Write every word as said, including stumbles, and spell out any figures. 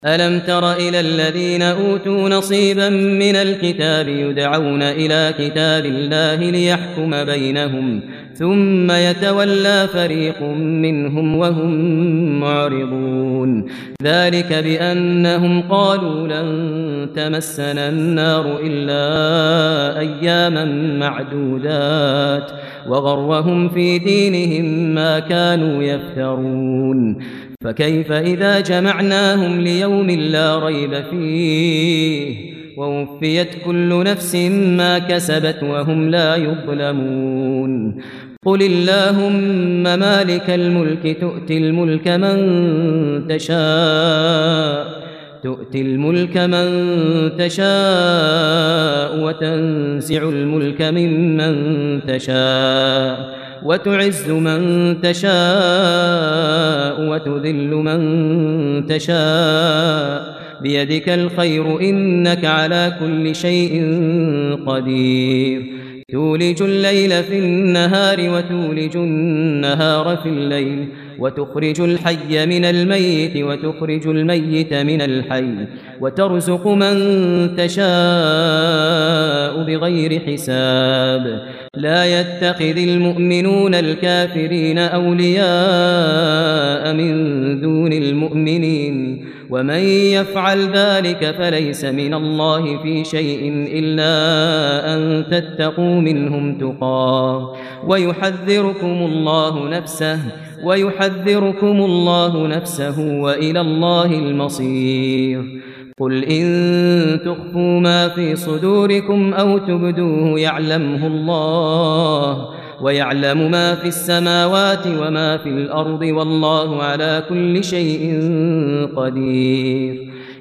ألم تر إلى الذين أوتوا نصيبا من الكتاب يدعون إلى كتاب الله ليحكم بينهم ثم يتولى فريق منهم وهم معرضون ذلك بأنهم قالوا لن تمسنا النار إلا أياما معدودات وغرهم في دينهم ما كانوا يفترون فكيف إذا جمعناهم ليوم لا ريب فيه ووفيت كل نفس ما كسبت وهم لا يظلمون قل اللهم مالك الملك تؤتي الملك من تشاء تؤتي الملك من تشاء وتنزع الملك ممن تشاء وتعز من تشاء وتذل من تشاء بيدك الخير إنك على كل شيء قدير تولج الليل في النهار وتولج النهار في الليل وتخرج الحي من الميت وتخرج الميت من الحي وترزق من تشاء بغير حساب لا يتخذ المؤمنون الكافرين أولياء من دون المؤمنين ومن يفعل ذلك فليس من الله في شيء إلا أن تتقوا منهم تقاه ويحذركم الله نفسه ويحذركم الله نفسه وإلى الله المصير قل إن تخفوا ما في صدوركم أو تبدوه يعلمه الله ويعلم ما في السماوات وما في الأرض والله على كل شيء قدير